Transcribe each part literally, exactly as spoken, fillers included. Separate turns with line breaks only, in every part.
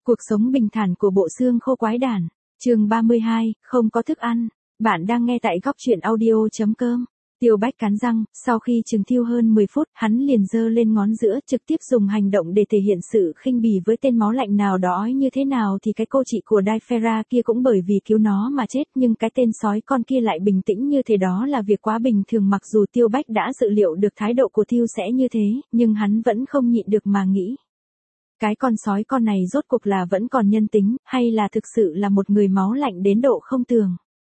Cuộc sống bình thản của bộ xương khô quái đản. Chương ba mươi hai, không có thức ăn. Bạn đang nghe tại góc truyện audio chấm com. Tiêu Bách cắn răng, sau khi chừng thiêu hơn mười phút, hắn liền giơ lên ngón giữa, trực tiếp dùng hành động để thể hiện sự khinh bỉ với tên máu lạnh nào đó. Như thế nào thì cái cô chị của Daifera kia cũng bởi vì cứu nó mà chết, nhưng cái tên sói con kia lại bình tĩnh như thế, đó là việc quá bình thường. Mặc dù Tiêu Bách đã dự liệu được thái độ của Thiêu sẽ như thế, nhưng hắn vẫn không nhịn được mà nghĩ. Cái con sói con này rốt cuộc là vẫn còn nhân tính, hay là thực sự là một người máu lạnh đến độ không tường.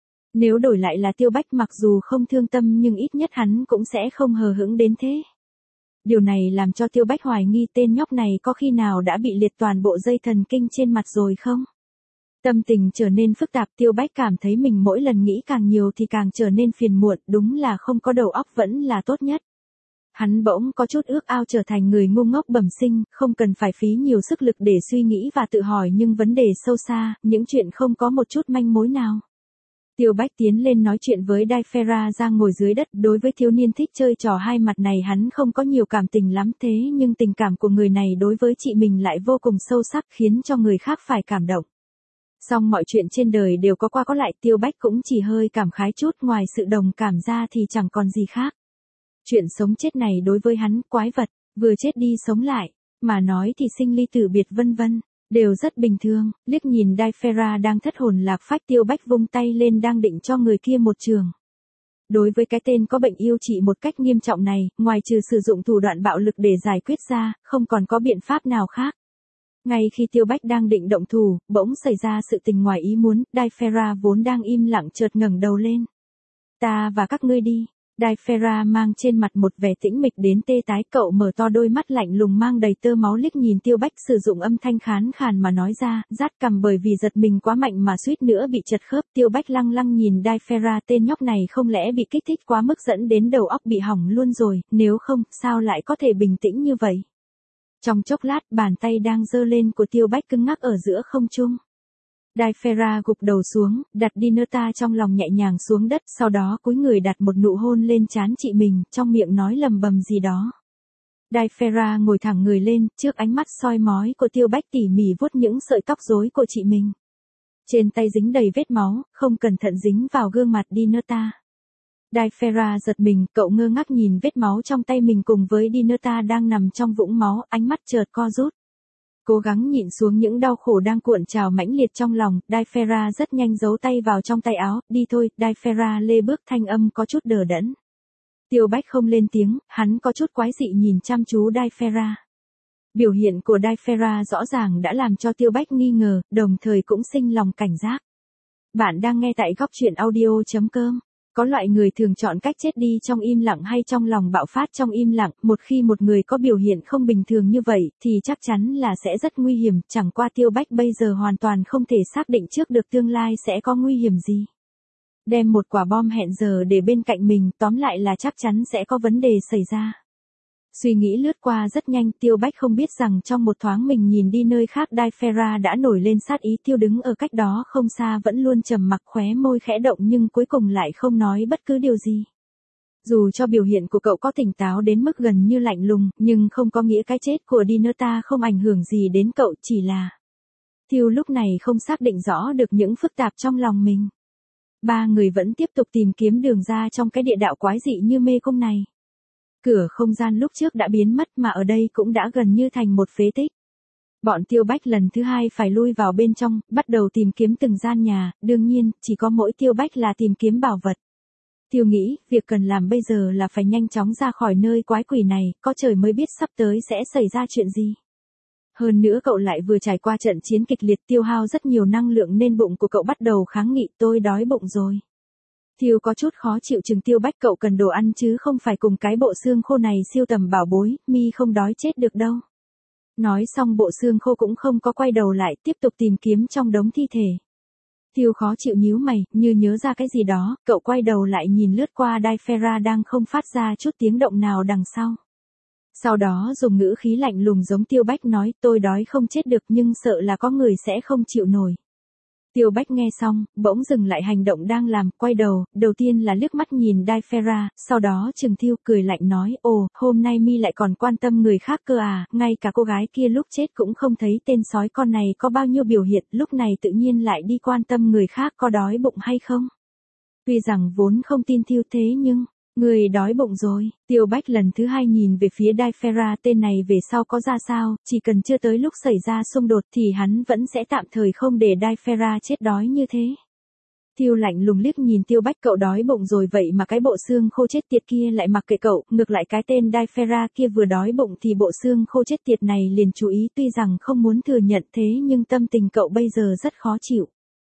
Nếu đổi lại là Tiêu Bách, mặc dù không thương tâm nhưng ít nhất hắn cũng sẽ không hờ hững đến thế. Điều này làm cho Tiêu Bách hoài nghi tên nhóc này có khi nào đã bị liệt toàn bộ dây thần kinh trên mặt rồi không? Tâm tình trở nên phức tạp, Tiêu Bách cảm thấy mình mỗi lần nghĩ càng nhiều thì càng trở nên phiền muộn, đúng là không có đầu óc vẫn là tốt nhất. Hắn bỗng có chút ước ao trở thành người ngu ngốc bẩm sinh, không cần phải phí nhiều sức lực để suy nghĩ và tự hỏi những vấn đề sâu xa, những chuyện không có một chút manh mối nào. Tiêu Bách tiến lên nói chuyện với Daifera ra ngồi dưới đất. Đối với thiếu niên thích chơi trò hai mặt này hắn không có nhiều cảm tình lắm, thế nhưng tình cảm của người này đối với chị mình lại vô cùng sâu sắc, khiến cho người khác phải cảm động. Song mọi chuyện trên đời đều có qua có lại, Tiêu Bách cũng chỉ hơi cảm khái chút, ngoài sự đồng cảm ra thì chẳng còn gì khác. Chuyện sống chết này đối với hắn, quái vật, vừa chết đi sống lại, mà nói thì sinh ly tử biệt vân vân, đều rất bình thường. Liếc nhìn Daifera đang thất hồn lạc phách, Tiêu Bách vung tay lên đang định cho người kia một trường. Đối với cái tên có bệnh yêu trị một cách nghiêm trọng này, ngoài trừ sử dụng thủ đoạn bạo lực để giải quyết ra, không còn có biện pháp nào khác. Ngay khi Tiêu Bách đang định động thủ, bỗng xảy ra sự tình ngoài ý muốn. Daifera vốn đang im lặng chợt ngẩng đầu lên. Ta và các ngươi đi. Daifera mang trên mặt một vẻ tĩnh mịch đến tê tái, cậu mở to đôi mắt lạnh lùng mang đầy tơ máu liếc nhìn Tiêu Bách, sử dụng âm thanh khàn khàn mà nói ra, rát cằm bởi vì giật mình quá mạnh mà suýt nữa bị trật khớp. Tiêu Bách lăng lăng nhìn Daifera, tên nhóc này không lẽ bị kích thích quá mức dẫn đến đầu óc bị hỏng luôn rồi, nếu không, sao lại có thể bình tĩnh như vậy. Trong chốc lát, bàn tay đang giơ lên của Tiêu Bách cứng ngắc ở giữa không trung. Daifera gục đầu xuống, đặt Dinata trong lòng nhẹ nhàng xuống đất, sau đó cúi người đặt một nụ hôn lên trán chị mình, trong miệng nói lầm bầm gì đó. Daifera ngồi thẳng người lên, trước ánh mắt soi mói của Tiêu Bách tỉ mỉ vuốt những sợi tóc rối của chị mình. Trên tay dính đầy vết máu, không cẩn thận dính vào gương mặt Dinata. Daifera giật mình, cậu ngơ ngác nhìn vết máu trong tay mình cùng với Dinata đang nằm trong vũng máu, ánh mắt chợt co rút. Cố gắng nhịn xuống những đau khổ đang cuộn trào mãnh liệt trong lòng, Daifera rất nhanh giấu tay vào trong tay áo, đi thôi. Daifera lê bước, thanh âm có chút đờ đẫn. Tiêu Bách không lên tiếng, hắn có chút quái dị nhìn chăm chú Daifera. Biểu hiện của Daifera rõ ràng đã làm cho Tiêu Bách nghi ngờ, đồng thời cũng sinh lòng cảnh giác. Bạn đang nghe tại góc truyện audio chấm com. Có loại người thường chọn cách chết đi trong im lặng hay trong lòng bạo phát trong im lặng, một khi một người có biểu hiện không bình thường như vậy, thì chắc chắn là sẽ rất nguy hiểm, chẳng qua Tiêu Bách bây giờ hoàn toàn không thể xác định trước được tương lai sẽ có nguy hiểm gì. Đem một quả bom hẹn giờ để bên cạnh mình, tóm lại là chắc chắn sẽ có vấn đề xảy ra. Suy nghĩ lướt qua rất nhanh, Tiêu Bách không biết rằng trong một thoáng mình nhìn đi nơi khác, Daifera đã nổi lên sát ý. Tiêu đứng ở cách đó không xa vẫn luôn trầm mặc, khóe môi khẽ động nhưng cuối cùng lại không nói bất cứ điều gì. Dù cho biểu hiện của cậu có tỉnh táo đến mức gần như lạnh lùng, nhưng không có nghĩa cái chết của Dinata không ảnh hưởng gì đến cậu, chỉ là Tiêu lúc này không xác định rõ được những phức tạp trong lòng mình. Ba người vẫn tiếp tục tìm kiếm đường ra trong cái địa đạo quái dị như mê cung này. Cửa không gian lúc trước đã biến mất mà ở đây cũng đã gần như thành một phế tích. Bọn Tiêu Bách lần thứ hai phải lui vào bên trong, bắt đầu tìm kiếm từng gian nhà, đương nhiên, chỉ có mỗi Tiêu Bách là tìm kiếm bảo vật. Tiêu nghĩ, việc cần làm bây giờ là phải nhanh chóng ra khỏi nơi quái quỷ này, có trời mới biết sắp tới sẽ xảy ra chuyện gì. Hơn nữa cậu lại vừa trải qua trận chiến kịch liệt tiêu hao rất nhiều năng lượng nên bụng của cậu bắt đầu kháng nghị, tôi đói bụng rồi. Tiêu có chút khó chịu chừng Tiêu Bách, cậu cần đồ ăn chứ không phải cùng cái bộ xương khô này siêu tầm bảo bối, mi không đói chết được đâu. Nói xong bộ xương khô cũng không có quay đầu lại, tiếp tục tìm kiếm trong đống thi thể. Tiêu khó chịu nhíu mày, như nhớ ra cái gì đó, cậu quay đầu lại nhìn lướt qua Daifera đang không phát ra chút tiếng động nào đằng sau. Sau đó dùng ngữ khí lạnh lùng giống Tiêu Bách nói, tôi đói không chết được nhưng sợ là có người sẽ không chịu nổi. Tiêu Bách nghe xong, bỗng dừng lại hành động đang làm, quay đầu, đầu tiên là liếc mắt nhìn Daifera, sau đó Trừng Thiêu cười lạnh nói, ồ, hôm nay mi lại còn quan tâm người khác cơ à, ngay cả cô gái kia lúc chết cũng không thấy tên sói con này có bao nhiêu biểu hiện, lúc này tự nhiên lại đi quan tâm người khác có đói bụng hay không. Tuy rằng vốn không tin Thiêu thế nhưng, người đói bụng rồi, Tiêu Bách lần thứ hai nhìn về phía Daifera, tên này về sau có ra sao, chỉ cần chưa tới lúc xảy ra xung đột thì hắn vẫn sẽ tạm thời không để Daifera chết đói như thế. Thiêu lạnh lùng liếc nhìn Tiêu Bách, cậu đói bụng rồi vậy mà cái bộ xương khô chết tiệt kia lại mặc kệ cậu, ngược lại cái tên Daifera kia vừa đói bụng thì bộ xương khô chết tiệt này liền chú ý, tuy rằng không muốn thừa nhận thế nhưng tâm tình cậu bây giờ rất khó chịu.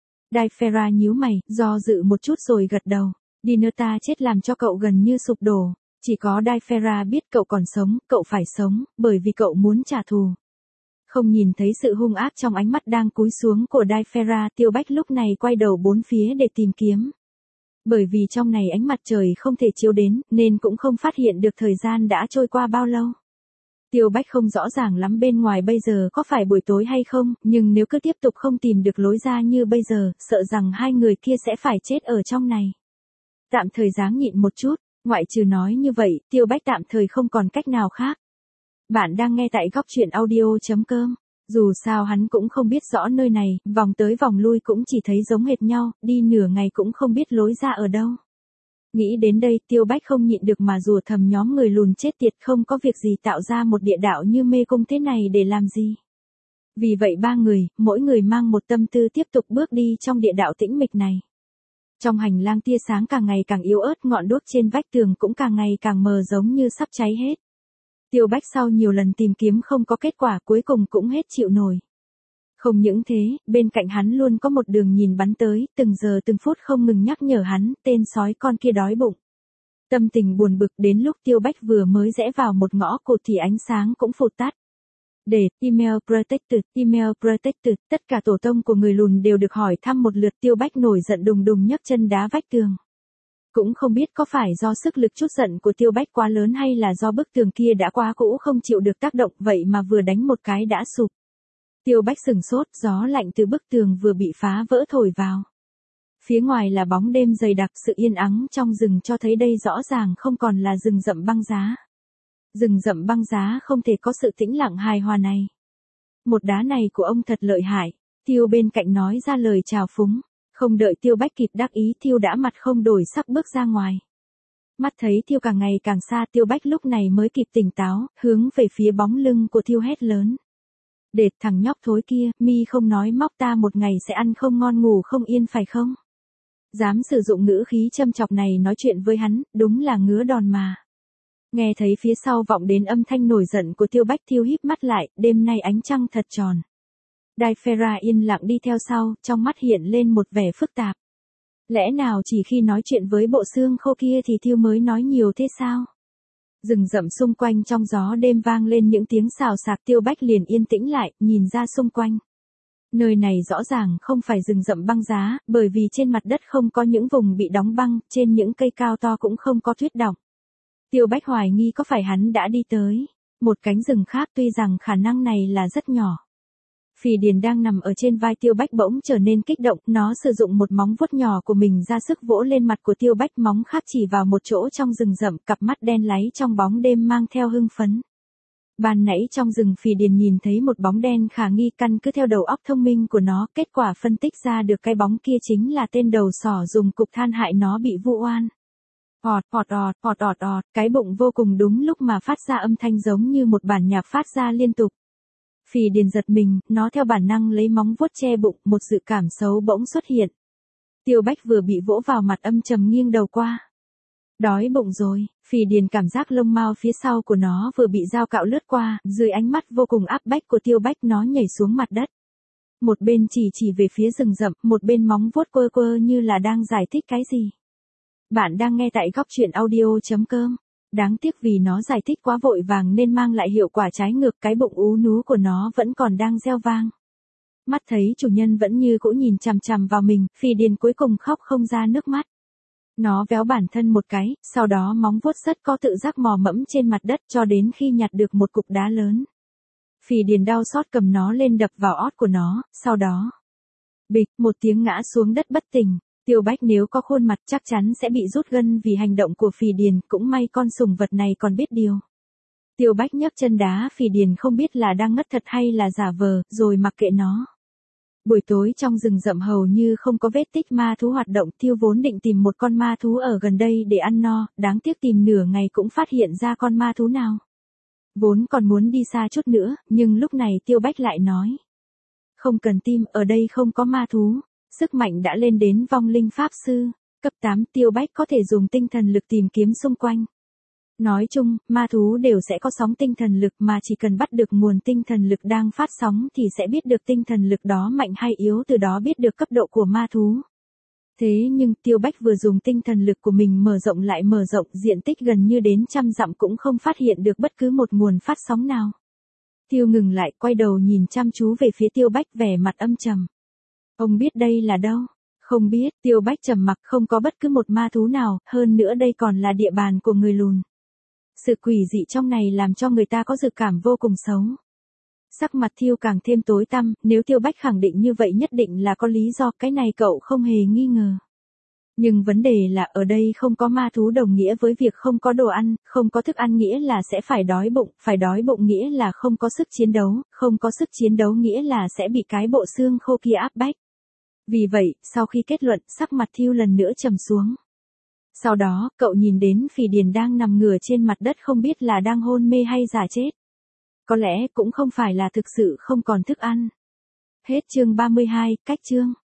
Daifera nhíu mày, do dự một chút rồi gật đầu. Dinata chết làm cho cậu gần như sụp đổ, chỉ có Daifera biết cậu còn sống, cậu phải sống, bởi vì cậu muốn trả thù. Không nhìn thấy sự hung ác trong ánh mắt đang cúi xuống của Daifera, Tiêu Bách lúc này quay đầu bốn phía để tìm kiếm. Bởi vì trong này ánh mặt trời không thể chiếu đến, nên cũng không phát hiện được thời gian đã trôi qua bao lâu. Tiêu Bách không rõ ràng lắm bên ngoài bây giờ có phải buổi tối hay không, nhưng nếu cứ tiếp tục không tìm được lối ra như bây giờ, sợ rằng hai người kia sẽ phải chết ở trong này. Tạm thời dáng nhịn một chút, ngoại trừ nói như vậy, Tiêu Bách tạm thời không còn cách nào khác. Bạn đang nghe tại góc truyện audio chấm com. Dù sao hắn cũng không biết rõ nơi này, vòng tới vòng lui cũng chỉ thấy giống hệt nhau, đi nửa ngày cũng không biết lối ra ở đâu. Nghĩ đến đây, Tiêu Bách không nhịn được mà rủa thầm, nhóm người lùn chết tiệt, không có việc gì tạo ra một địa đạo như mê cung thế này để làm gì. Vì vậy ba người, mỗi người mang một tâm tư tiếp tục bước đi trong địa đạo tĩnh mịch này. Trong hành lang tia sáng càng ngày càng yếu ớt, ngọn đuốc trên vách tường cũng càng ngày càng mờ giống như sắp cháy hết. Tiêu Bách sau nhiều lần tìm kiếm không có kết quả, cuối cùng cũng hết chịu nổi. Không những thế, bên cạnh hắn luôn có một đường nhìn bắn tới, từng giờ từng phút không ngừng nhắc nhở hắn, tên sói con kia đói bụng. Tâm tình buồn bực, đến lúc Tiêu Bách vừa mới rẽ vào một ngõ cụt thì ánh sáng cũng phụt tắt. Để, email protected, email protected, tất cả tổ tông của người lùn đều được hỏi thăm một lượt. Tiêu Bách nổi giận đùng đùng nhấc chân đá vách tường. Cũng không biết có phải do sức lực chút giận của Tiêu Bách quá lớn hay là do bức tường kia đã quá cũ không chịu được tác động, vậy mà vừa đánh một cái đã sụp. Tiêu Bách sừng sốt, gió lạnh từ bức tường vừa bị phá vỡ thổi vào. Phía ngoài là bóng đêm dày đặc, sự yên ắng trong rừng cho thấy đây rõ ràng không còn là rừng rậm băng giá. Rừng rậm băng giá không thể có sự tĩnh lặng hài hòa này. Một đá này của ông thật lợi hại, Tiêu bên cạnh nói ra lời chào phúng. Không đợi Tiêu Bách kịp đắc ý, Tiêu đã mặt không đổi sắc bước ra ngoài. Mắt thấy Tiêu càng ngày càng xa, Tiêu Bách lúc này mới kịp tỉnh táo, hướng về phía bóng lưng của Tiêu hét lớn. Đệt, thằng nhóc thối kia, mi không nói móc ta một ngày sẽ ăn không ngon ngủ không yên phải không? Dám sử dụng ngữ khí châm chọc này nói chuyện với hắn, đúng là ngứa đòn mà. Nghe thấy phía sau vọng đến âm thanh nổi giận của Tiêu Bách, Tiêu híp mắt lại, đêm nay ánh trăng thật tròn. Daifera yên lặng đi theo sau, trong mắt hiện lên một vẻ phức tạp. Lẽ nào chỉ khi nói chuyện với bộ xương khô kia thì Tiêu mới nói nhiều thế sao? Rừng rậm xung quanh trong gió đêm vang lên những tiếng xào xạc, Tiêu Bách liền yên tĩnh lại, nhìn ra xung quanh. Nơi này rõ ràng không phải rừng rậm băng giá, bởi vì trên mặt đất không có những vùng bị đóng băng, trên những cây cao to cũng không có tuyết đọng. Tiêu Bách hoài nghi có phải hắn đã đi tới một cánh rừng khác, tuy rằng khả năng này là rất nhỏ. Phì Điền đang nằm ở trên vai Tiêu Bách bỗng trở nên kích động, nó sử dụng một móng vuốt nhỏ của mình ra sức vỗ lên mặt của Tiêu Bách, móng khác chỉ vào một chỗ trong rừng rậm, cặp mắt đen láy trong bóng đêm mang theo hưng phấn. Ban nãy trong rừng Phì Điền nhìn thấy một bóng đen khả nghi, căn cứ theo đầu óc thông minh của nó, kết quả phân tích ra được cái bóng kia chính là tên đầu sỏ dùng cục than hại nó bị vu oan. Ọt, ọt ọt, ọt ọt ọt, cái bụng vô cùng đúng lúc mà phát ra âm thanh giống như một bản nhạc phát ra liên tục. Phì Điền giật mình, nó theo bản năng lấy móng vuốt che bụng, một dự cảm xấu bỗng xuất hiện. Tiêu Bách vừa bị vỗ vào mặt âm trầm nghiêng đầu qua. Đói bụng rồi, Phì Điền cảm giác lông mao phía sau của nó vừa bị dao cạo lướt qua, dưới ánh mắt vô cùng áp bách của Tiêu Bách nó nhảy xuống mặt đất. Một bên chỉ chỉ về phía rừng rậm, một bên móng vuốt quơ quơ như là đang giải thích cái gì. Bạn đang nghe tại góc truyện audio chấm com. Đáng tiếc vì nó giải thích quá vội vàng nên mang lại hiệu quả trái ngược, cái bụng ú nú của nó vẫn còn đang reo vang. Mắt thấy chủ nhân vẫn như cũ nhìn chằm chằm vào mình, Phì Điền cuối cùng khóc không ra nước mắt. Nó véo bản thân một cái, sau đó móng vuốt rất có tự giác mò mẫm trên mặt đất cho đến khi nhặt được một cục đá lớn. Phì Điền đau xót cầm nó lên đập vào ót của nó, sau đó Bịch, một tiếng ngã xuống đất bất tỉnh. Tiêu Bách nếu có khuôn mặt chắc chắn sẽ bị rút gân vì hành động của Phì Điền, cũng may con sủng vật này còn biết điều. Tiêu Bách nhấc chân đá Phì Điền không biết là đang ngất thật hay là giả vờ, rồi mặc kệ nó. Buổi tối trong rừng rậm hầu như không có vết tích ma thú hoạt động, Tiêu vốn định tìm một con ma thú ở gần đây để ăn no, đáng tiếc tìm nửa ngày cũng phát hiện ra con ma thú nào. Vốn còn muốn đi xa chút nữa, nhưng lúc này Tiêu Bách lại nói. Không cần tìm, ở đây không có ma thú. Sức mạnh đã lên đến vong linh pháp sư. Cấp tám Tiêu Bách có thể dùng tinh thần lực tìm kiếm xung quanh. Nói chung, ma thú đều sẽ có sóng tinh thần lực mà chỉ cần bắt được nguồn tinh thần lực đang phát sóng thì sẽ biết được tinh thần lực đó mạnh hay yếu, từ đó biết được cấp độ của ma thú. Thế nhưng Tiêu Bách vừa dùng tinh thần lực của mình mở rộng lại mở rộng diện tích gần như đến trăm dặm cũng không phát hiện được bất cứ một nguồn phát sóng nào. Tiêu ngừng lại, quay đầu nhìn chăm chú về phía Tiêu Bách, vẻ mặt âm trầm. Ông biết đây là đâu? Không biết, Tiêu Bách trầm mặc, không có bất cứ một ma thú nào, hơn nữa đây còn là địa bàn của người lùn. Sự quỷ dị trong này làm cho người ta có dự cảm vô cùng xấu. Sắc mặt Tiêu càng thêm tối tăm, nếu Tiêu Bách khẳng định như vậy nhất định là có lý do, cái này cậu không hề nghi ngờ. Nhưng vấn đề là ở đây không có ma thú đồng nghĩa với việc không có đồ ăn, không có thức ăn nghĩa là sẽ phải đói bụng, phải đói bụng nghĩa là không có sức chiến đấu, không có sức chiến đấu nghĩa là sẽ bị cái bộ xương khô kia áp bách. Vì vậy, sau khi kết luận, sắc mặt Tiêu lần nữa trầm xuống. Sau đó, cậu nhìn đến Phì Điền đang nằm ngửa trên mặt đất không biết là đang hôn mê hay giả chết. Có lẽ cũng không phải là thực sự không còn thức ăn. Hết chương ba mươi hai, cách chương.